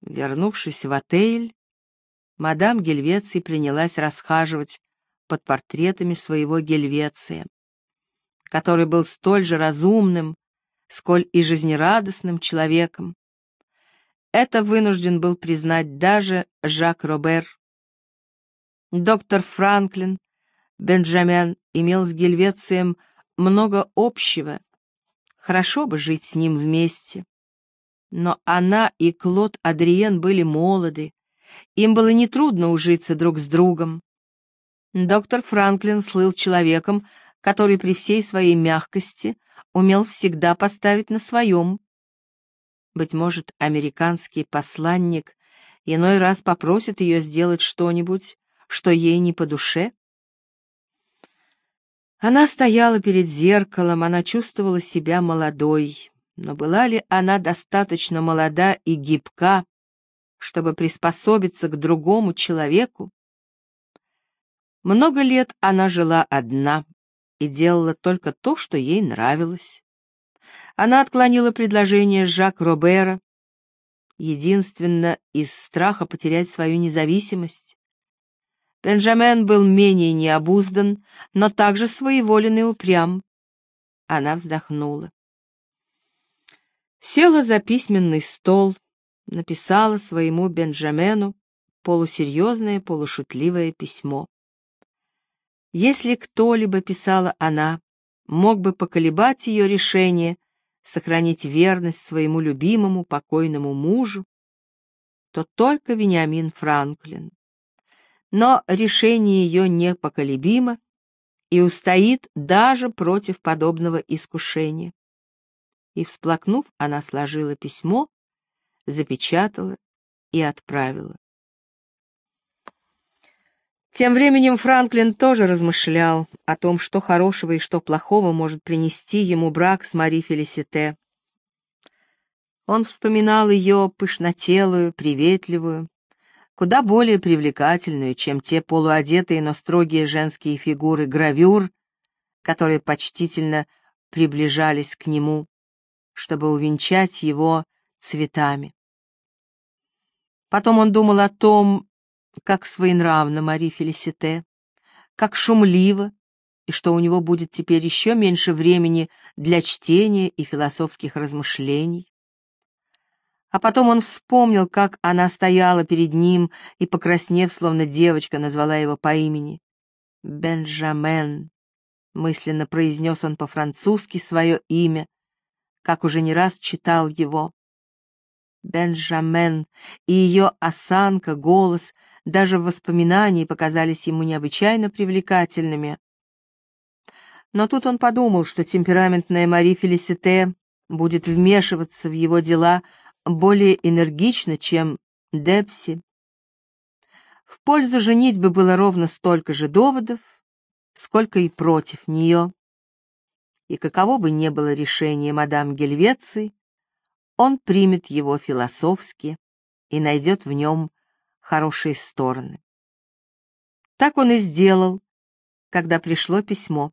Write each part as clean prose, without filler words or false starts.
Вернувшись в отель, мадам Гельвеций принялась расхаживать под портретами своего Гельвеция, который был столь же разумным, сколь и жизнерадостным человеком. Это вынужден был признать даже Жак Робер. Доктор Франклин Бенджамен имел с Гельвецием много общего. Хорошо бы жить с ним вместе. Но она и Клод Адриен были молоды. Им было нетрудно ужиться друг с другом. Доктор Франклин слыл человеком, который при всей своей мягкости умел всегда поставить на своем. Быть может, американский посланник иной раз попросит ее сделать что-нибудь, что ей не по душе? Она стояла перед зеркалом, она чувствовала себя молодой, но была ли она достаточно молода и гибка, чтобы приспособиться к другому человеку? Много лет она жила одна и делала только то, что ей нравилось. Она отклонила предложение Жак Робера, единственно из страха потерять свою независимость. Бенджамен был менее необуздан, но также своеволен и упрям. Она вздохнула. Села за письменный стол, написала своему Бенджамену полусерьезное, полушутливое письмо. Если кто-либо, писала она, мог бы поколебать ее решение сохранить верность своему любимому покойному мужу, то только Вениамин Франклин. Но решение ее непоколебимо и устоит даже против подобного искушения. И, всплакнув, она сложила письмо, запечатала и отправила. Тем временем Франклин тоже размышлял о том, что хорошего и что плохого может принести ему брак с Мари Фелисите. Он вспоминал ее пышнотелую, приветливую, куда более привлекательную, чем те полуодетые, но строгие женские фигуры гравюр, которые почтительно приближались к нему, чтобы увенчать его цветами. Потом он думал о том, как своенравна Мари Фелисите, как шумливо, и что у него будет теперь еще меньше времени для чтения и философских размышлений. А потом он вспомнил, как она стояла перед ним и, покраснев, словно девочка, назвала его по имени. «Бенджамен», — мысленно произнес он по-французски свое имя, как уже не раз читал его. Бенджамен, и ее осанка, голос, даже в воспоминании показались ему необычайно привлекательными. Но тут он подумал, что темпераментная Мари Фелисите будет вмешиваться в его дела более энергично, чем Депси. В пользу женитьбы было ровно столько же доводов, сколько и против нее. И каково бы ни было решение мадам Гельвеции, он примет его философски и найдет в нем хорошие стороны. Так он и сделал, когда пришло письмо.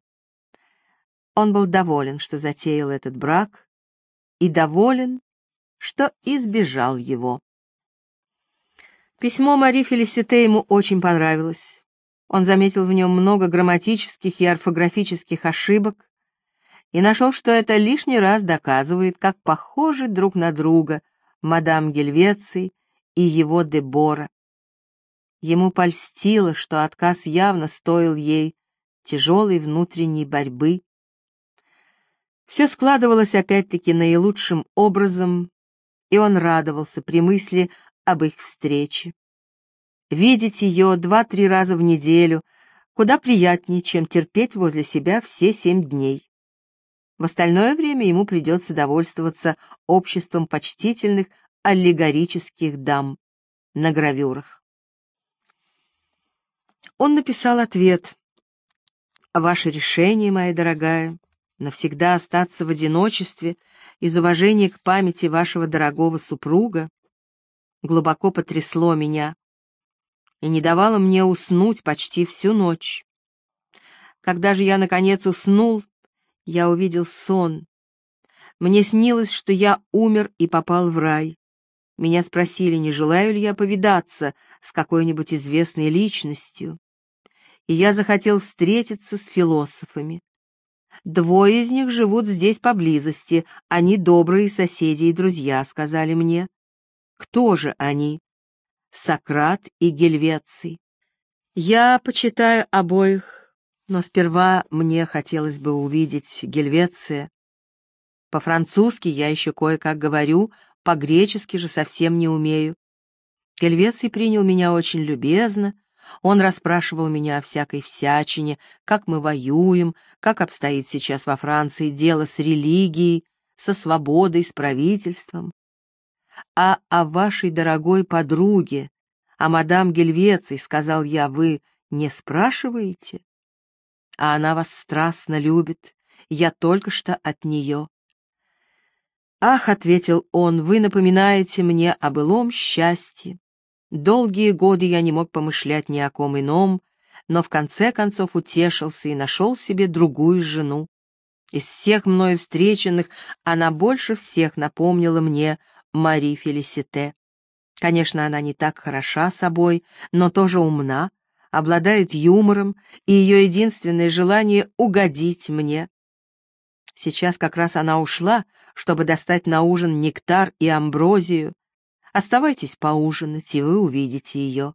Он был доволен, что затеял этот брак, и доволен, что избежал его. Письмо Мари Фелисите ему очень понравилось. Он заметил в нем много грамматических и орфографических ошибок и нашел, что это лишний раз доказывает, как похожи друг на друга мадам Гельвеций и его Дебора. Ему польстило, что отказ явно стоил ей тяжелой внутренней борьбы. Все складывалось опять-таки наилучшим образом, и он радовался при мысли об их встрече. Видеть ее 2-3 раза в неделю куда приятнее, чем терпеть возле себя все 7 дней. В остальное время ему придется довольствоваться обществом почтительных аллегорических дам на гравюрах. Он написал ответ. «Ваше решение, моя дорогая, навсегда остаться в одиночестве из уважения к памяти вашего дорогого супруга глубоко потрясло меня и не давало мне уснуть почти всю ночь. Когда же я, наконец, уснул, я увидел сон. Мне снилось, что я умер и попал в рай. Меня спросили, не желаю ли я повидаться с какой-нибудь известной личностью, и я захотел встретиться с философами. Двое из них живут здесь поблизости, они добрые соседи и друзья, сказали мне. Кто же они? Сократ и Гельвеций. Я почитаю обоих, но сперва мне хотелось бы увидеть Гельвеция. По-французски я еще кое-как говорю, по-гречески же совсем не умею. Гельвеций принял меня очень любезно, он расспрашивал меня о всякой всячине, как мы воюем, как обстоит сейчас во Франции дело с религией, со свободой, с правительством. А о вашей дорогой подруге, о мадам Гельвеций, сказал я, вы не спрашиваете? А она вас страстно любит, я только что от нее. «Ах», — ответил он, — «вы напоминаете мне о былом счастье. Долгие годы я не мог помышлять ни о ком ином, но в конце концов утешился и нашел себе другую жену. Из всех мною встреченных она больше всех напомнила мне Мари Фелисите. Конечно, она не так хороша собой, но тоже умна, обладает юмором, и ее единственное желание — угодить мне. Сейчас как раз она ушла, чтобы достать на ужин нектар и амброзию. Оставайтесь поужинать, и вы увидите ее».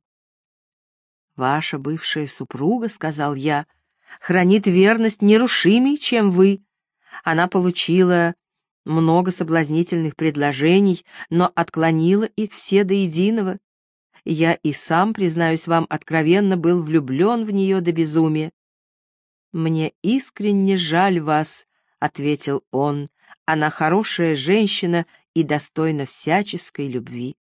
«Ваша бывшая супруга, — сказал я, — хранит верность нерушимей, чем вы. Она получила много соблазнительных предложений, но отклонила их все до единого. Я и сам, признаюсь вам откровенно, был влюблен в нее до безумия». «Мне искренне жаль вас», — ответил он, — «она хорошая женщина и достойна всяческой любви».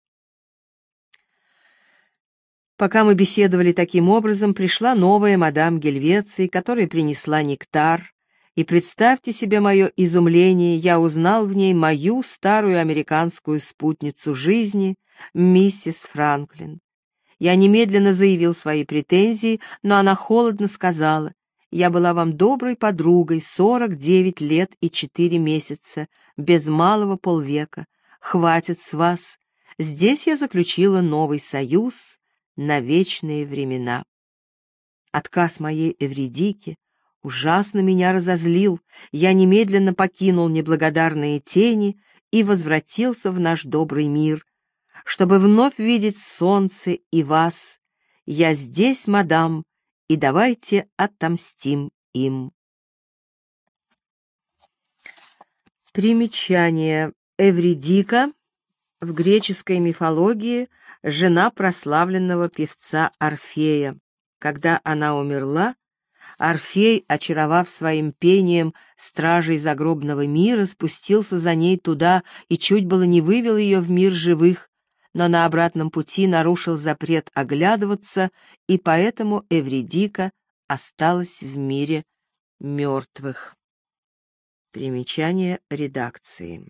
Пока мы беседовали таким образом, пришла новая мадам Гельвеций, которая принесла нектар, и представьте себе мое изумление, я узнал в ней мою старую американскую спутницу жизни, миссис Франклин. Я немедленно заявил свои претензии, но она холодно сказала: «Я была вам доброй подругой 49 лет и 4 месяца, без малого полвека. Хватит с вас. Здесь я заключила новый союз на вечные времена». Отказ моей Эвридики ужасно меня разозлил. Я немедленно покинул неблагодарные тени и возвратился в наш добрый мир, чтобы вновь видеть солнце и вас. Я здесь, мадам, и давайте отомстим им. Примечание. Эвридика в греческой мифологии жена прославленного певца Орфея. Когда она умерла, Орфей, очаровав своим пением стражей загробного мира, спустился за ней туда и чуть было не вывел ее в мир живых, но на обратном пути нарушил запрет оглядываться, и поэтому Эвридика осталась в мире мертвых. Примечание редакции.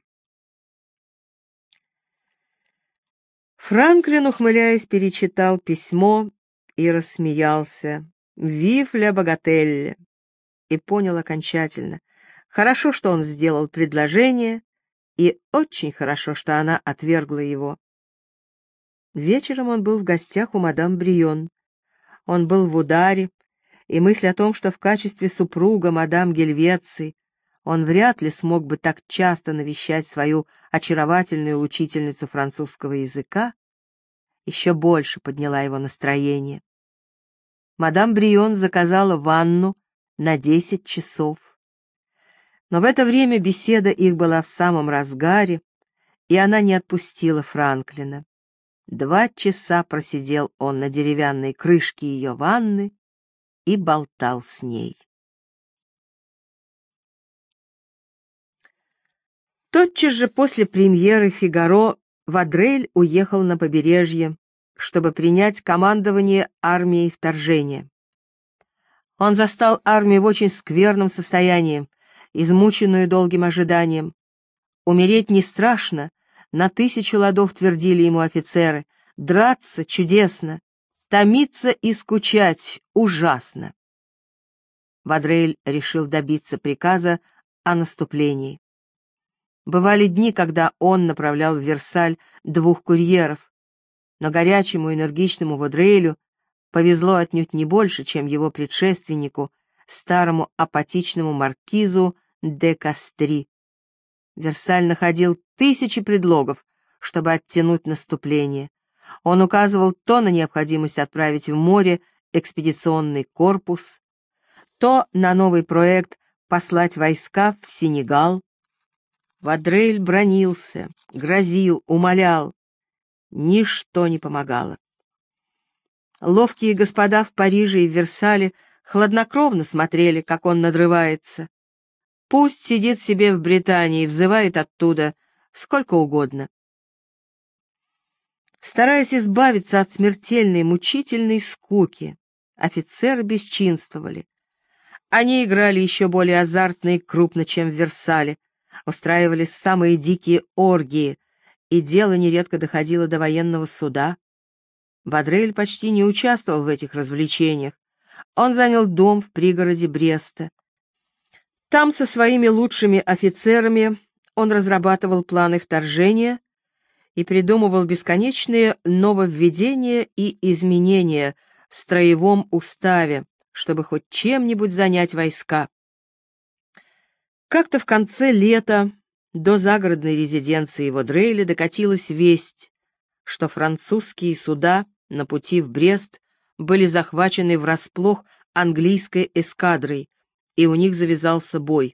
Франклин, ухмыляясь, перечитал письмо и рассмеялся. «Вив ля богатель!» И понял окончательно. Хорошо, что он сделал предложение, и очень хорошо, что она отвергла его. Вечером он был в гостях у мадам Брион. Он был в ударе, и мысль о том, что в качестве супруга мадам Гельвеций он вряд ли смог бы так часто навещать свою очаровательную учительницу французского языка, еще больше подняла его настроение. Мадам Брион заказала ванну на 10 часов. Но в это время беседа их была в самом разгаре, и она не отпустила Франклина. 2 часа просидел он на деревянной крышке ее ванны и болтал с ней. Тотчас же после премьеры «Фигаро» Вадрель уехал на побережье, чтобы принять командование армией вторжения. Он застал армию в очень скверном состоянии, измученную долгим ожиданием. Умереть не страшно, на 1000 ладов твердили ему офицеры, драться чудесно, томиться и скучать ужасно. Вадрель решил добиться приказа о наступлении. Бывали дни, когда он направлял в Версаль 2 курьеров, но горячему, энергичному Вадрелю повезло отнюдь не больше, чем его предшественнику, старому апатичному маркизу де Кастри. Версаль находил тысячи предлогов, чтобы оттянуть наступление. Он указывал то на необходимость отправить в море экспедиционный корпус, то на новый проект послать войска в Сенегал. Вадрель бранился, грозил, умолял. Ничто не помогало. Ловкие господа в Париже и в Версале хладнокровно смотрели, как он надрывается. Пусть сидит себе в Британии и взывает оттуда сколько угодно. Стараясь избавиться от смертельной, мучительной скуки, офицеры бесчинствовали. Они играли еще более азартно и крупно, чем в Версале, устраивали самые дикие оргии, и дело нередко доходило до военного суда. Вадрель почти не участвовал в этих развлечениях. Он занял дом в пригороде Бреста. Там со своими лучшими офицерами он разрабатывал планы вторжения и придумывал бесконечные нововведения и изменения в строевом уставе, чтобы хоть чем-нибудь занять войска. Как-то в конце лета до загородной резиденции Вадрейля докатилась весть, что французские суда на пути в Брест были захвачены врасплох английской эскадрой, и у них завязался бой.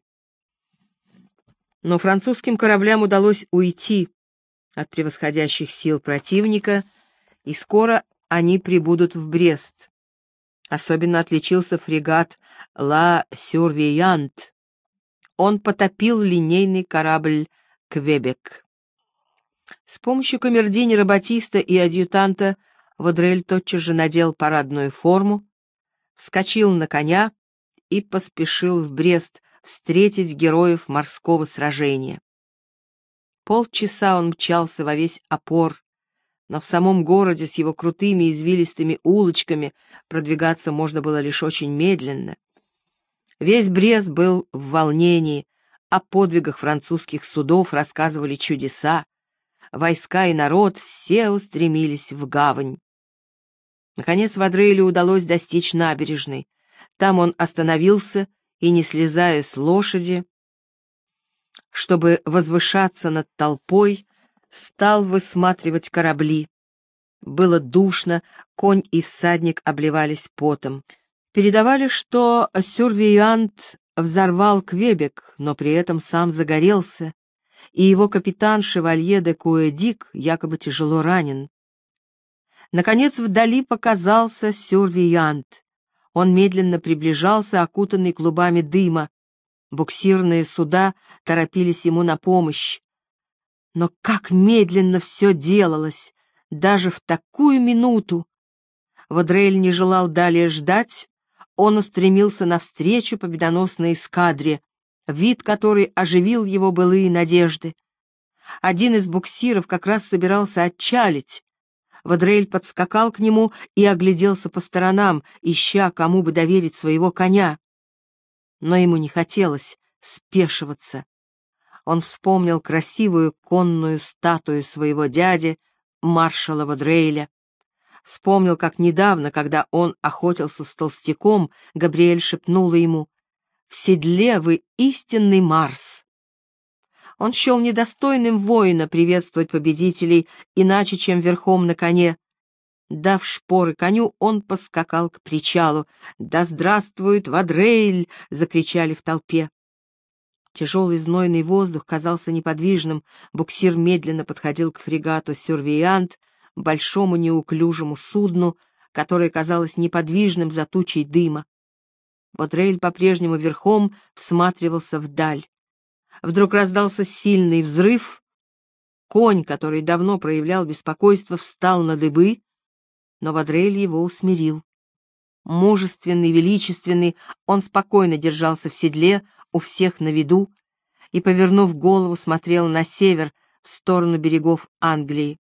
Но французским кораблям удалось уйти от превосходящих сил противника, и скоро они прибудут в Брест. Особенно отличился фрегат «Ла Сюрвеянт». Он потопил линейный корабль «Квебек». С помощью камердинера Батиста и адъютанта Вадрель тотчас же надел парадную форму, вскочил на коня и поспешил в Брест встретить героев морского сражения. Полчаса он мчался во весь опор, но в самом городе с его крутыми извилистыми улочками продвигаться можно было лишь очень медленно. Весь Брест был в волнении, о подвигах французских судов рассказывали чудеса, войска и народ все устремились в гавань. Наконец Вадрелю удалось достичь набережной. Там он остановился и, не слезая с лошади, чтобы возвышаться над толпой, стал высматривать корабли. Было душно, конь и всадник обливались потом. Передавали, что Сюрвеянт взорвал Квебек, но при этом сам загорелся, и его капитан Шевалье де Куэдик якобы тяжело ранен. Наконец вдали показался Сюрвеянт. Он медленно приближался, окутанный клубами дыма. Буксирные суда торопились ему на помощь. Но как медленно все делалось, даже в такую минуту! Вадрель не желал далее ждать, он устремился навстречу победоносной эскадре, вид которой оживил его былые надежды. Один из буксиров как раз собирался отчалить. Вадрель подскакал к нему и огляделся по сторонам, ища, кому бы доверить своего коня. Но ему не хотелось спешиваться. Он вспомнил красивую конную статую своего дяди, маршала Вадрейля. Вспомнил, как недавно, когда он охотился с толстяком, Габриэль шепнула ему: «В седле вы истинный Марс». Он счел недостойным воина приветствовать победителей иначе, чем верхом на коне. Дав шпоры коню, он поскакал к причалу. «Да здравствует Вадрейль!» — закричали в толпе. Тяжелый знойный воздух казался неподвижным, буксир медленно подходил к фрегату «Сюрвеянт», большому неуклюжему судну, которое казалось неподвижным за тучей дыма. Вадрейль по-прежнему верхом всматривался вдаль. Вдруг раздался сильный взрыв. Конь, который давно проявлял беспокойство, встал на дыбы, но Вадрель его усмирил. Мужественный, величественный, он спокойно держался в седле, у всех на виду, и, повернув голову, смотрел на север, в сторону берегов Англии.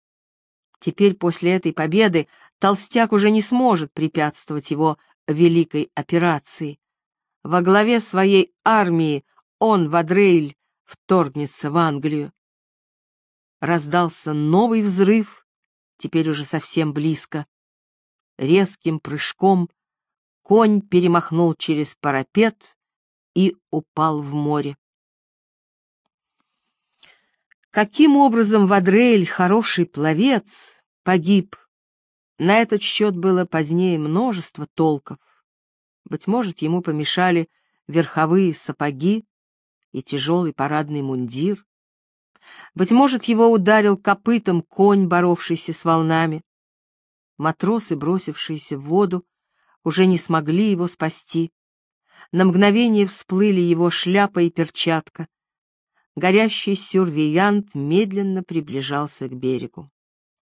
Теперь, после этой победы, толстяк уже не сможет препятствовать его великой операции. Во главе своей армии он, Вадрейль, вторгнется в Англию. Раздался новый взрыв, теперь уже совсем близко. Резким прыжком конь перемахнул через парапет и упал в море. Каким образом Вадрель, хороший пловец, погиб? На этот счет было позднее множество толков. Быть может, ему помешали верховые сапоги и тяжелый парадный мундир. Быть может, его ударил копытом конь, боровшийся с волнами. Матросы, бросившиеся в воду, уже не смогли его спасти. На мгновение всплыли его шляпа и перчатка. Горящий сюрвеянт медленно приближался к берегу.